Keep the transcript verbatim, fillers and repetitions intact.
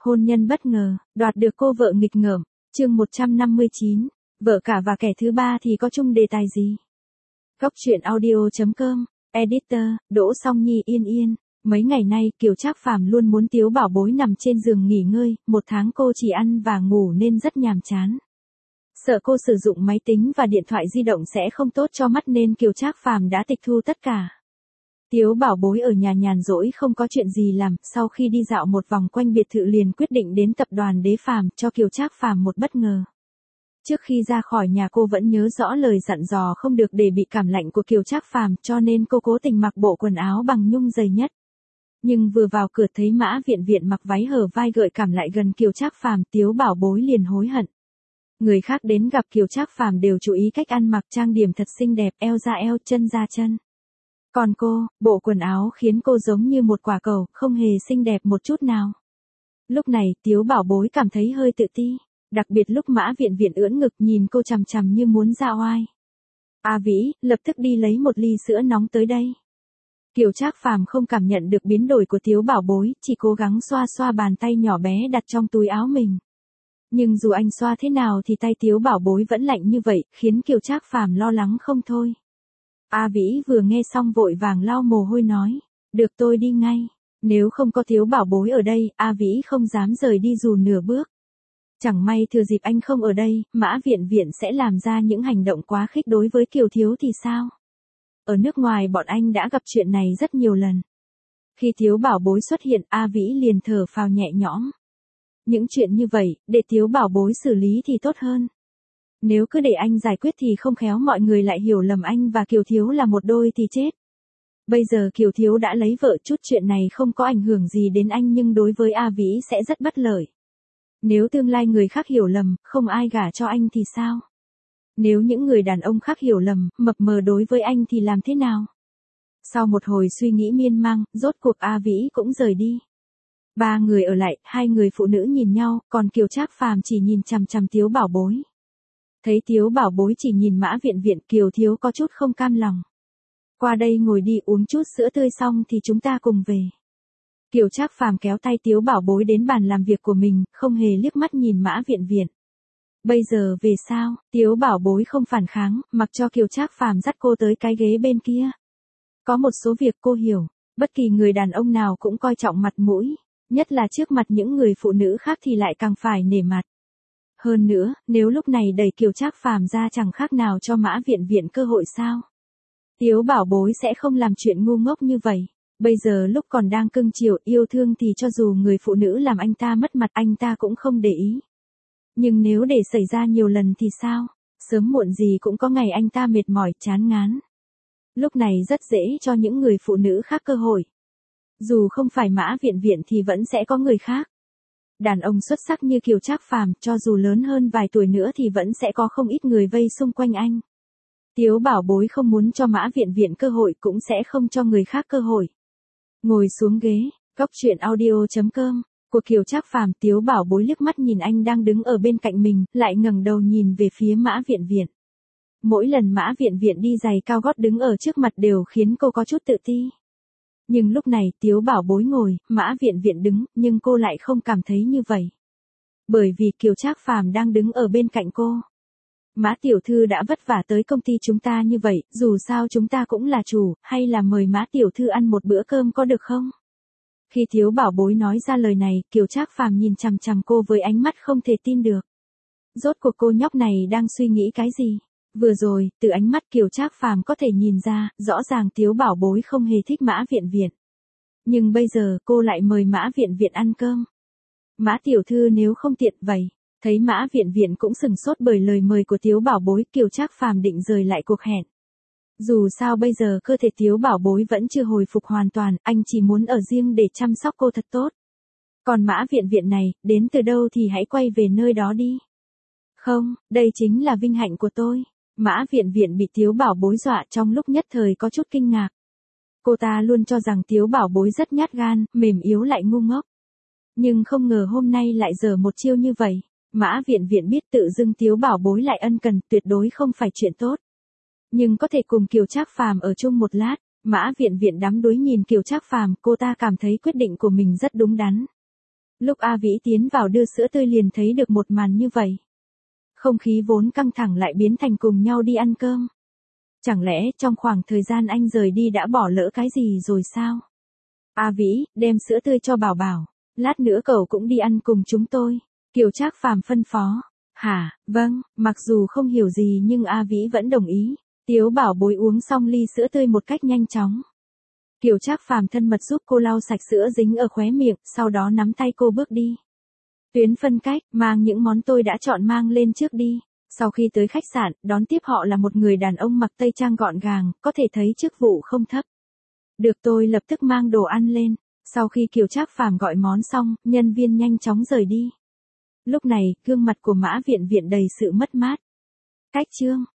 Hôn nhân bất ngờ, đoạt được cô vợ nghịch ngợm, chương một trăm năm mươi chín, vợ cả và kẻ thứ ba thì có chung đề tài gì? Góc truyện audio chấm com, Editor, Đỗ Song Nhi Yên Yên. Mấy ngày nay Kiều Trác Phàm luôn muốn Tiếu Bảo Bối nằm trên giường nghỉ ngơi, một tháng cô chỉ ăn và ngủ nên rất nhàm chán. Sợ cô sử dụng máy tính và điện thoại di động sẽ không tốt cho mắt nên Kiều Trác Phàm đã tịch thu tất cả. Tiếu Bảo Bối ở nhà nhàn rỗi không có chuyện gì làm, sau khi đi dạo một vòng quanh biệt thự liền quyết định đến tập đoàn Đế Phàm cho Kiều Trác Phàm một bất ngờ. Trước khi ra khỏi nhà cô vẫn nhớ rõ lời dặn dò không được để bị cảm lạnh của Kiều Trác Phàm, cho nên cô cố tình mặc bộ quần áo bằng nhung dày nhất. Nhưng vừa vào cửa thấy Mã Viện Viện mặc váy hở vai gợi cảm lại gần Kiều Trác Phàm, Tiếu Bảo Bối liền hối hận. Người khác đến gặp Kiều Trác Phàm đều chú ý cách ăn mặc trang điểm thật xinh đẹp, eo ra eo, chân ra chân. Còn cô, bộ quần áo khiến cô giống như một quả cầu, không hề xinh đẹp một chút nào. Lúc này Tiếu Bảo Bối cảm thấy hơi tự ti, đặc biệt lúc Mã Viện Viện ưỡn ngực nhìn cô chằm chằm như muốn ra oai. A Vĩ, lập tức đi lấy một ly sữa nóng tới đây. Kiều Trác Phàm không cảm nhận được biến đổi của Tiếu Bảo Bối, chỉ cố gắng xoa xoa bàn tay nhỏ bé đặt trong túi áo mình. Nhưng dù anh xoa thế nào thì tay Tiếu Bảo Bối vẫn lạnh như vậy, khiến Kiều Trác Phàm lo lắng không thôi. A Vĩ vừa nghe xong vội vàng lau mồ hôi nói, được tôi đi ngay, nếu không có Tiếu Bảo Bối ở đây, A Vĩ không dám rời đi dù nửa bước. Chẳng may thừa dịp anh không ở đây, Mã Viện Viện sẽ làm ra những hành động quá khích đối với Kiều Thiếu thì sao? Ở nước ngoài bọn anh đã gặp chuyện này rất nhiều lần. Khi Tiếu Bảo Bối xuất hiện, A Vĩ liền thở phào nhẹ nhõm. Những chuyện như vậy, để Tiếu Bảo Bối xử lý thì tốt hơn. Nếu cứ để anh giải quyết thì không khéo mọi người lại hiểu lầm anh và Kiều Thiếu là một đôi thì chết. Bây giờ Kiều Thiếu đã lấy vợ, chút chuyện này không có ảnh hưởng gì đến anh nhưng đối với A Vĩ sẽ rất bất lợi. Nếu tương lai người khác hiểu lầm, không ai gả cho anh thì sao? Nếu những người đàn ông khác hiểu lầm, mập mờ đối với anh thì làm thế nào? Sau một hồi suy nghĩ miên man, rốt cuộc A Vĩ cũng rời đi. Ba người ở lại, hai người phụ nữ nhìn nhau, còn Kiều Trác Phàm chỉ nhìn chằm chằm Tiếu Bảo Bối. Thấy Tiếu Bảo Bối chỉ nhìn Mã Viện Viện, Kiều Thiếu có chút không cam lòng. Qua đây ngồi đi, uống chút sữa tươi xong thì chúng ta cùng về. Kiều Trác Phàm kéo tay Tiếu Bảo Bối đến bàn làm việc của mình, không hề liếc mắt nhìn Mã Viện Viện. Bây giờ về sao? Tiếu Bảo Bối không phản kháng, mặc cho Kiều Trác Phàm dắt cô tới cái ghế bên kia. Có một số việc cô hiểu, bất kỳ người đàn ông nào cũng coi trọng mặt mũi, nhất là trước mặt những người phụ nữ khác thì lại càng phải nể mặt. Hơn nữa, nếu lúc này đẩy Kiều Trác Phàm ra chẳng khác nào cho Mã Viện Viện cơ hội sao? Tiếu Bảo Bối sẽ không làm chuyện ngu ngốc như vậy. Bây giờ lúc còn đang cưng chiều yêu thương thì cho dù người phụ nữ làm anh ta mất mặt anh ta cũng không để ý. Nhưng nếu để xảy ra nhiều lần thì sao? Sớm muộn gì cũng có ngày anh ta mệt mỏi, chán ngán. Lúc này rất dễ cho những người phụ nữ khác cơ hội. Dù không phải Mã Viện Viện thì vẫn sẽ có người khác. Đàn ông xuất sắc như Kiều Trác Phàm, cho dù lớn hơn vài tuổi nữa thì vẫn sẽ có không ít người vây xung quanh anh. Tiếu Bảo Bối không muốn cho Mã Viện Viện cơ hội cũng sẽ không cho người khác cơ hội. Ngồi xuống ghế, góc truyện audio chấm com, của Kiều Trác Phàm, Tiếu Bảo Bối liếc mắt nhìn anh đang đứng ở bên cạnh mình, lại ngẩng đầu nhìn về phía Mã Viện Viện. Mỗi lần Mã Viện Viện đi giày cao gót đứng ở trước mặt đều khiến cô có chút tự ti. Nhưng lúc này Tiếu Bảo Bối ngồi, Mã Viện Viện đứng, nhưng cô lại không cảm thấy như vậy. Bởi vì Kiều Trác Phàm đang đứng ở bên cạnh cô. Mã tiểu thư đã vất vả tới công ty chúng ta như vậy, dù sao chúng ta cũng là chủ, hay là mời Mã tiểu thư ăn một bữa cơm có được không? Khi Tiếu Bảo Bối nói ra lời này, Kiều Trác Phàm nhìn chằm chằm cô với ánh mắt không thể tin được. Rốt cuộc cô nhóc này đang suy nghĩ cái gì? Vừa rồi, từ ánh mắt Kiều Trác Phàm có thể nhìn ra, rõ ràng Tiếu Bảo Bối không hề thích Mã Viện Viện. Nhưng bây giờ cô lại mời Mã Viện Viện ăn cơm. Mã tiểu thư nếu không tiện vậy. Thấy Mã Viện Viện cũng sừng sốt bởi lời mời của Tiếu Bảo Bối, Kiều Trác Phàm định rời lại cuộc hẹn. Dù sao bây giờ cơ thể Tiếu Bảo Bối vẫn chưa hồi phục hoàn toàn, anh chỉ muốn ở riêng để chăm sóc cô thật tốt. Còn Mã Viện Viện này, đến từ đâu thì hãy quay về nơi đó đi. Không, đây chính là vinh hạnh của tôi. Mã Viện Viện bị Tiếu Bảo Bối dọa, trong lúc nhất thời có chút kinh ngạc. Cô ta luôn cho rằng Tiếu Bảo Bối rất nhát gan, mềm yếu lại ngu ngốc. Nhưng không ngờ hôm nay lại giở một chiêu như vậy. Mã Viện Viện biết tự dưng Tiếu Bảo Bối lại ân cần, tuyệt đối không phải chuyện tốt. Nhưng có thể cùng Kiều Trác Phàm ở chung một lát, Mã Viện Viện đắm đuối nhìn Kiều Trác Phàm, cô ta cảm thấy quyết định của mình rất đúng đắn. Lúc A Vĩ tiến vào đưa sữa tươi liền thấy được một màn như vậy. Không khí vốn căng thẳng lại biến thành cùng nhau đi ăn cơm. Chẳng lẽ trong khoảng thời gian anh rời đi đã bỏ lỡ cái gì rồi sao? A Vĩ, đem sữa tươi cho Bảo Bảo. Lát nữa cậu cũng đi ăn cùng chúng tôi. Kiều Trác Phàm phân phó. Hả, vâng, mặc dù không hiểu gì nhưng A Vĩ vẫn đồng ý. Tiếu bảo bối uống xong ly sữa tươi một cách nhanh chóng. Kiều Trác Phàm thân mật giúp cô lau sạch sữa dính ở khóe miệng, sau đó nắm tay cô bước đi. Tuyến phân cách, mang những món tôi đã chọn mang lên trước đi. Sau khi tới khách sạn, đón tiếp họ là một người đàn ông mặc tây trang gọn gàng, có thể thấy chức vụ không thấp. Được, tôi lập tức mang đồ ăn lên. Sau khi Kiều Trác Phàm gọi món xong, nhân viên nhanh chóng rời đi. Lúc này, gương mặt của Mã Viện Viện đầy sự mất mát. Cách chương